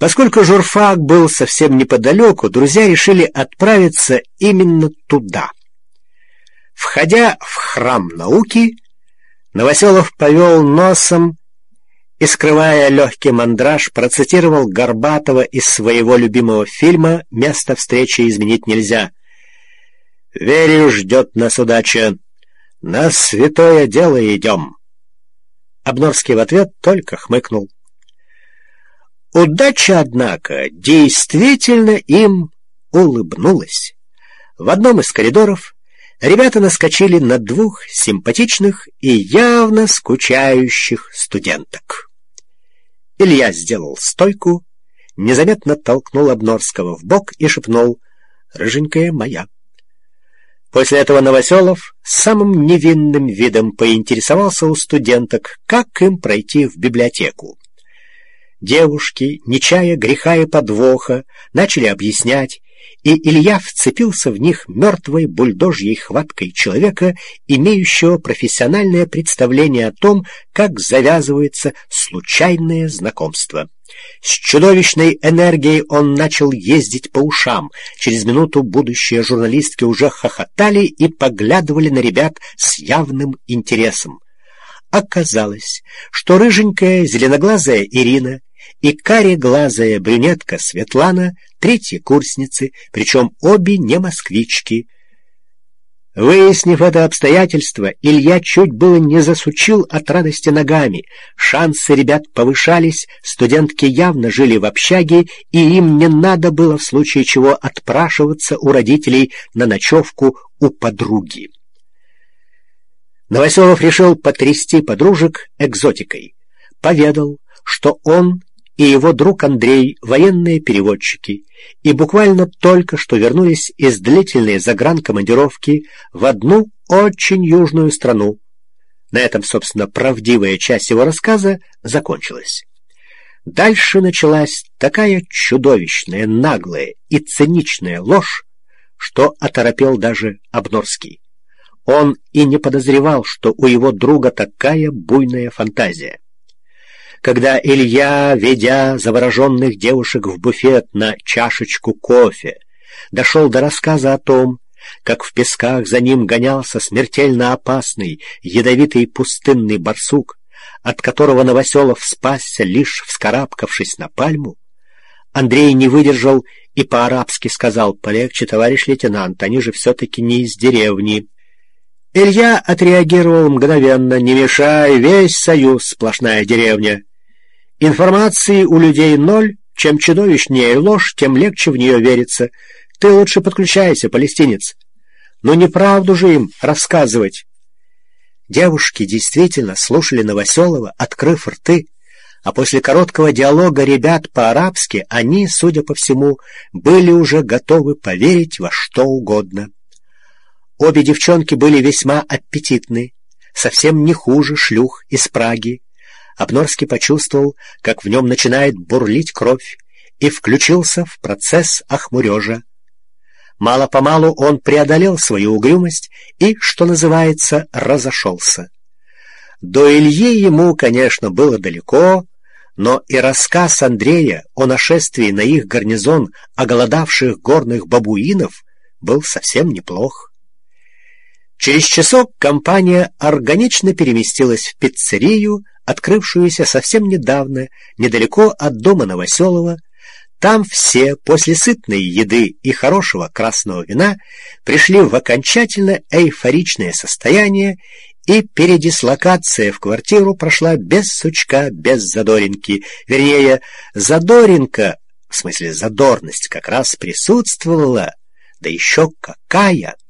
Поскольку журфак был совсем неподалеку, друзья решили отправиться именно туда. Входя в храм науки, Новоселов повел носом и, скрывая легкий мандраж, процитировал Горбатова из своего любимого фильма «Место встречи изменить нельзя». «Верю, ждет нас удача. На святое дело идем». Обнорский в ответ только хмыкнул. Удача, однако, действительно им улыбнулась. В одном из коридоров ребята наскочили на двух симпатичных и явно скучающих студенток. Илья сделал стойку, незаметно толкнул Обнорского в бок и шепнул: «Рыженькая моя». После этого Новоселов с самым невинным видом поинтересовался у студенток, как им пройти в библиотеку. Девушки, не чая греха и подвоха, начали объяснять, и Илья вцепился в них мертвой бульдожьей хваткой человека, имеющего профессиональное представление о том, как завязывается случайное знакомство. С чудовищной энергией он начал ездить по ушам. Через минуту будущие журналистки уже хохотали и поглядывали на ребят с явным интересом. Оказалось, что рыженькая зеленоглазая Ирина и кареглазая брюнетка Светлана — третьи курсницы, причем обе не москвички. Выяснив это обстоятельство, Илья чуть было не засучил от радости ногами. Шансы ребят повышались, студентки явно жили в общаге, и им не надо было в случае чего отпрашиваться у родителей на ночевку у подруги. Новоселов решил потрясти подружек экзотикой. Поведал, что он и его друг Андрей — военные переводчики, и буквально только что вернулись из длительной загранкомандировки в одну очень южную страну. На этом, собственно, правдивая часть его рассказа закончилась. Дальше началась такая чудовищная, наглая и циничная ложь, что оторопел даже Обнорский. Он и не подозревал, что у его друга такая буйная фантазия. Когда Илья, ведя завороженных девушек в буфет на чашечку кофе, дошел до рассказа о том, как в песках за ним гонялся смертельно опасный, ядовитый пустынный барсук, от которого Новоселов спасся, лишь вскарабкавшись на пальму, Андрей не выдержал и по-арабски сказал: «Полегче, товарищ лейтенант, они же все-таки не из деревни». Илья отреагировал мгновенно: «Не мешай, весь союз сплошная деревня. Информации у людей ноль, чем чудовищнее ложь, тем легче в нее верится. Ты лучше подключайся, палестинец. Но неправду же им рассказывать». Девушки действительно слушали Новоселова, открыв рты, а после короткого диалога ребят по-арабски они, судя по всему, были уже готовы поверить во что угодно. Обе девчонки были весьма аппетитны, совсем не хуже шлюх из Праги. Обнорский почувствовал, как в нем начинает бурлить кровь, и включился в процесс охмурежа. Мало-помалу он преодолел свою угрюмость и, что называется, разошелся. До Ильи ему, конечно, было далеко, но и рассказ Андрея о нашествии на их гарнизон оголодавших горных бабуинов был совсем неплох. Через часок компания органично переместилась в пиццерию, открывшуюся совсем недавно, недалеко от дома Новоселова. Там все после сытной еды и хорошего красного вина пришли в окончательно эйфоричное состояние, и передислокация в квартиру прошла без сучка, без задоринки. Вернее, задоринка, в смысле задорность, как раз присутствовала, да еще какая!